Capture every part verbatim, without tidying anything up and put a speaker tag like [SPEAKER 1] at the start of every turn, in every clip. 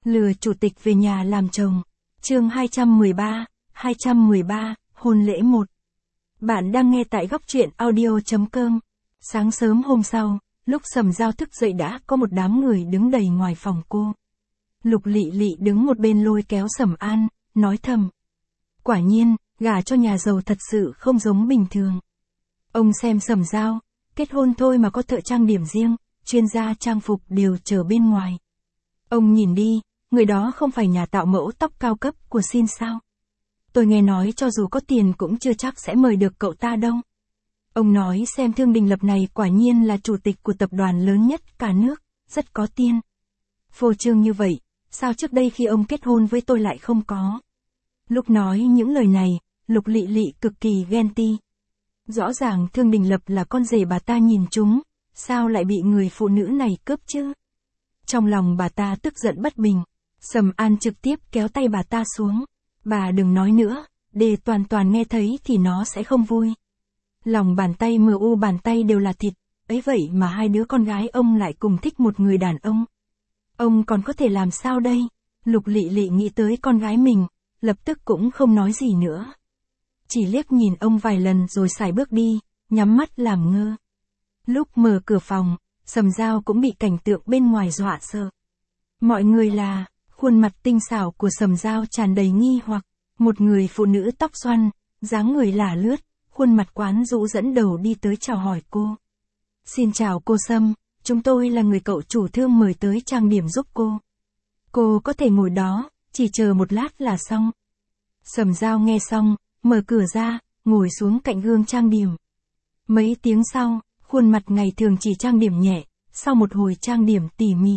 [SPEAKER 1] Lừa chủ tịch về nhà làm chồng. Chương hai trăm mười ba, hai trăm mười ba, hôn lễ một. Bạn đang nghe tại góc truyện audio chấm com. Sáng sớm hôm sau, lúc Sầm Dao thức dậy đã có một đám người đứng đầy ngoài phòng cô. Lục Lị Lị đứng một bên lôi kéo Sầm An, nói thầm. Quả nhiên, gả cho nhà giàu thật sự không giống bình thường. Ông xem Sầm Dao, kết hôn thôi mà có thợ trang điểm riêng, chuyên gia trang phục đều chờ bên ngoài. Ông nhìn đi, người đó không phải nhà tạo mẫu tóc cao cấp của Xin sao? Tôi nghe nói cho dù có tiền cũng chưa chắc sẽ mời được cậu ta đâu. Ông nói xem Thương Đình Lập này quả nhiên là chủ tịch của tập đoàn lớn nhất cả nước, rất có tiền. Phô trương như vậy, sao trước đây khi ông kết hôn với tôi lại không có? Lúc nói những lời này, Lục Lị Lị cực kỳ ghen ti. Rõ ràng Thương Đình Lập là con rể bà ta nhìn chúng, sao lại bị người phụ nữ này cướp chứ? Trong lòng bà ta tức giận bất bình, Sầm An trực tiếp kéo tay bà ta xuống. Bà đừng nói nữa, để Toàn Toàn nghe thấy thì nó sẽ không vui. Lòng bàn tay mờ u bàn tay đều là thịt, ấy vậy mà hai đứa con gái ông lại cùng thích một người đàn ông. Ông còn có thể làm sao đây? Lục Lị Lị nghĩ tới con gái mình, lập tức cũng không nói gì nữa. Chỉ liếc nhìn ông vài lần rồi sải bước đi, nhắm mắt làm ngơ. Lúc mở cửa phòng, Sầm Dao cũng bị cảnh tượng bên ngoài dọa sợ. Mọi người là, khuôn mặt tinh xảo của Sầm Dao tràn đầy nghi hoặc, một người phụ nữ tóc xoăn, dáng người lả lướt, khuôn mặt quyến rũ dẫn đầu đi tới chào hỏi cô. Xin chào cô Sâm, chúng tôi là người cậu chủ Thương mời tới trang điểm giúp cô. Cô có thể ngồi đó, chỉ chờ một lát là xong. Sầm Dao nghe xong, mở cửa ra, ngồi xuống cạnh gương trang điểm. Mấy tiếng sau, khuôn mặt ngày thường chỉ trang điểm nhẹ, sau một hồi trang điểm tỉ mỉ.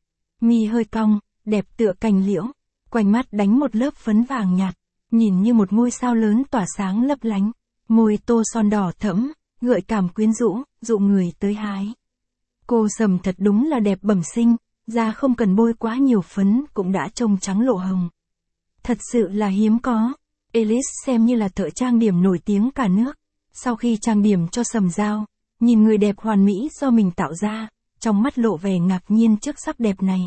[SPEAKER 1] Mi hơi cong, đẹp tựa cành liễu, quanh mắt đánh một lớp phấn vàng nhạt, nhìn như một ngôi sao lớn tỏa sáng lấp lánh. Môi tô son đỏ thẫm, gợi cảm quyến rũ, dụ người tới hái. Cô Sầm thật đúng là đẹp bẩm sinh, da không cần bôi quá nhiều phấn cũng đã trông trắng lộ hồng. Thật sự là hiếm có. Alice xem như là thợ trang điểm nổi tiếng cả nước. Sau khi trang điểm cho Sầm Dao, nhìn người đẹp hoàn mỹ do mình tạo ra, trong mắt lộ vẻ ngạc nhiên trước sắc đẹp này.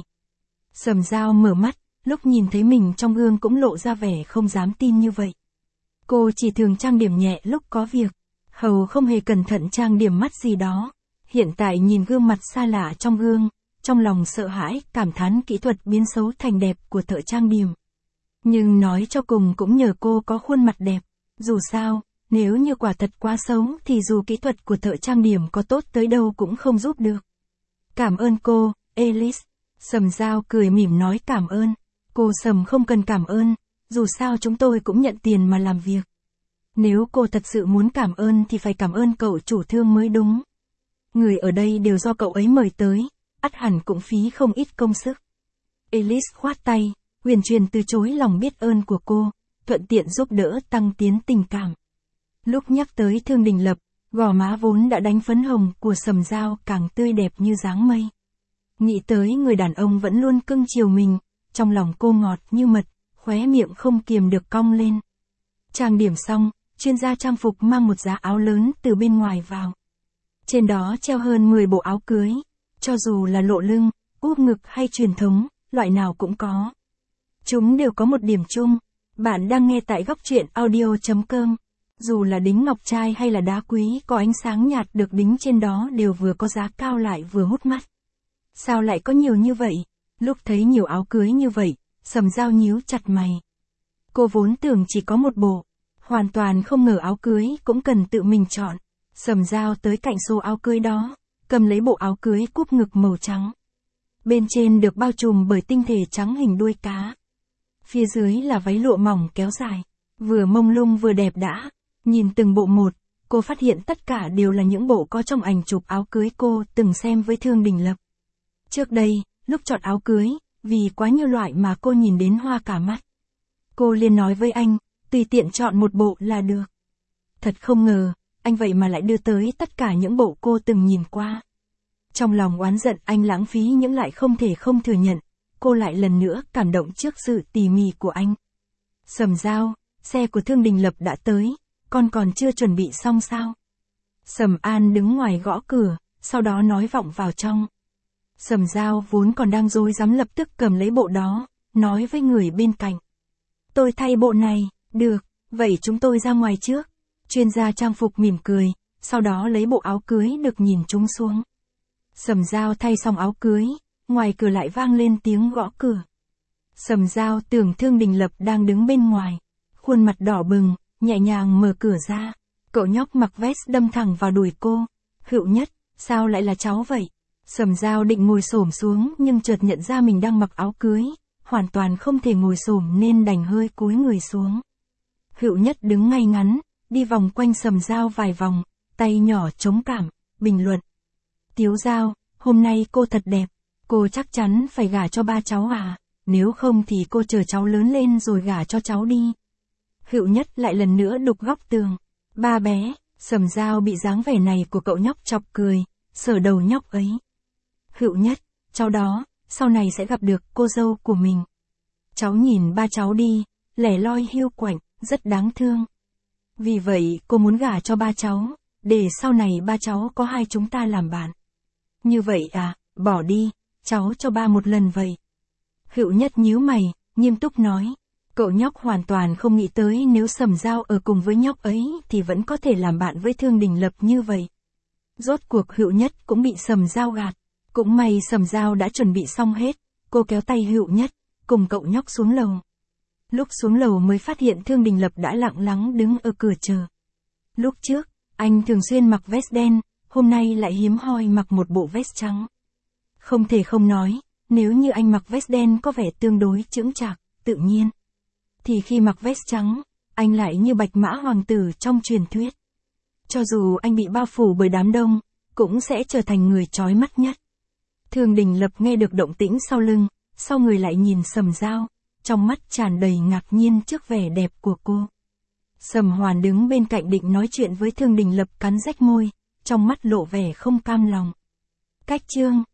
[SPEAKER 1] Sầm Dao mở mắt, lúc nhìn thấy mình trong gương cũng lộ ra vẻ không dám tin như vậy. Cô chỉ thường trang điểm nhẹ lúc có việc, hầu không hề cẩn thận trang điểm mắt gì đó. Hiện tại nhìn gương mặt xa lạ trong gương, trong lòng sợ hãi, cảm thán kỹ thuật biến xấu thành đẹp của thợ trang điểm. Nhưng nói cho cùng cũng nhờ cô có khuôn mặt đẹp. Dù sao, nếu như quả thật quá xấu thì dù kỹ thuật của thợ trang điểm có tốt tới đâu cũng không giúp được. Cảm ơn cô, Alice. Sầm Dao cười mỉm nói cảm ơn. Cô Sầm không cần cảm ơn, dù sao chúng tôi cũng nhận tiền mà làm việc. Nếu cô thật sự muốn cảm ơn thì phải cảm ơn cậu chủ Thương mới đúng. Người ở đây đều do cậu ấy mời tới, ắt hẳn cũng phí không ít công sức. Alice khoát tay, huyền truyền từ chối lòng biết ơn của cô, thuận tiện giúp đỡ tăng tiến tình cảm. Lúc nhắc tới Thương Đình Lập, gò má vốn đã đánh phấn hồng của Sầm Dao càng tươi đẹp như dáng mây. Nghĩ tới người đàn ông vẫn luôn cưng chiều mình, trong lòng cô ngọt như mật, khóe miệng không kiềm được cong lên. Trang điểm xong, chuyên gia trang phục mang một giá áo lớn từ bên ngoài vào. Trên đó treo hơn mười bộ áo cưới, cho dù là lộ lưng, úp ngực hay truyền thống, loại nào cũng có. Chúng đều có một điểm chung, bạn đang nghe tại góc truyện audio chấm com. Dù là đính ngọc trai hay là đá quý có ánh sáng nhạt được đính trên đó đều vừa có giá cao lại vừa hút mắt. Sao lại có nhiều như vậy? Lúc thấy nhiều áo cưới như vậy, Sầm Dao nhíu chặt mày. Cô vốn tưởng chỉ có một bộ, hoàn toàn không ngờ áo cưới cũng cần tự mình chọn. Sầm Dao tới cạnh số áo cưới đó, cầm lấy bộ áo cưới cúp ngực màu trắng. Bên trên được bao trùm bởi tinh thể trắng hình đuôi cá. Phía dưới là váy lụa mỏng kéo dài, vừa mông lung vừa đẹp đẽ. Nhìn từng bộ một, cô phát hiện tất cả đều là những bộ có trong ảnh chụp áo cưới cô từng xem với Thương Đình Lập. Trước đây, lúc chọn áo cưới, vì quá nhiều loại mà cô nhìn đến hoa cả mắt. Cô liền nói với anh, tùy tiện chọn một bộ là được. Thật không ngờ, anh vậy mà lại đưa tới tất cả những bộ cô từng nhìn qua. Trong lòng oán giận anh lãng phí những lại không thể không thừa nhận, cô lại lần nữa cảm động trước sự tỉ mỉ của anh. Sầm Dao, xe của Thương Đình Lập đã tới, con còn chưa chuẩn bị xong sao? Sầm An đứng ngoài gõ cửa, sau đó nói vọng vào trong. Sầm Dao vốn còn đang rối rắm lập tức cầm lấy bộ đó, nói với người bên cạnh. Tôi thay bộ này, được, vậy chúng tôi ra ngoài trước. Chuyên gia trang phục mỉm cười, sau đó lấy bộ áo cưới được nhìn trúng xuống. Sầm Dao thay xong áo cưới, ngoài cửa lại vang lên tiếng gõ cửa. Sầm Dao tưởng Thương Đình Lập đang đứng bên ngoài, khuôn mặt đỏ bừng, nhẹ nhàng mở cửa ra. Cậu nhóc mặc vest đâm thẳng vào đùi cô. Hữu Nhất, sao lại là cháu vậy? Sầm Dao định ngồi xổm xuống nhưng chợt nhận ra mình đang mặc áo cưới, hoàn toàn không thể ngồi xổm nên đành hơi cúi người xuống. Hữu Nhất đứng ngay ngắn, đi vòng quanh Sầm Dao vài vòng, tay nhỏ chống cằm, bình luận. Tiếu Dao, hôm nay cô thật đẹp, cô chắc chắn phải gả cho ba cháu à, nếu không thì cô chờ cháu lớn lên rồi gả cho cháu đi. Hữu Nhất lại lần nữa đục góc tường. Ba bé, Sầm Dao bị dáng vẻ này của cậu nhóc chọc cười, sờ đầu nhóc ấy. Hữu Nhất, cháu đó, sau này sẽ gặp được cô dâu của mình. Cháu nhìn ba cháu đi, lẻ loi hiu quạnh, rất đáng thương. Vì vậy cô muốn gả cho ba cháu, để sau này ba cháu có hai chúng ta làm bạn. Như vậy à, bỏ đi, cháu cho ba một lần vậy. Hữu Nhất nhíu mày, nghiêm túc nói. Cậu nhóc hoàn toàn không nghĩ tới nếu Sầm Dao ở cùng với nhóc ấy thì vẫn có thể làm bạn với Thương Đình Lập như vậy. Rốt cuộc Hữu Nhất cũng bị Sầm Dao gạt. Cũng may Sầm Dao đã chuẩn bị xong hết, cô kéo tay Hữu Nhất, cùng cậu nhóc xuống lầu. Lúc xuống lầu mới phát hiện Thương Đình Lập đã lặng lắng đứng ở cửa chờ. Lúc trước, anh thường xuyên mặc vest đen, hôm nay lại hiếm hoi mặc một bộ vest trắng. Không thể không nói, nếu như anh mặc vest đen có vẻ tương đối chững chạc, tự nhiên. Thì khi mặc vest trắng, anh lại như bạch mã hoàng tử trong truyền thuyết. Cho dù anh bị bao phủ bởi đám đông, cũng sẽ trở thành người chói mắt nhất. Thương Đình Lập nghe được động tĩnh sau lưng, sau người lại nhìn Sầm Dao, trong mắt tràn đầy ngạc nhiên trước vẻ đẹp của cô. Sầm Hoàn đứng bên cạnh định nói chuyện với Thương Đình Lập cắn rách môi, trong mắt lộ vẻ không cam lòng. Cách chương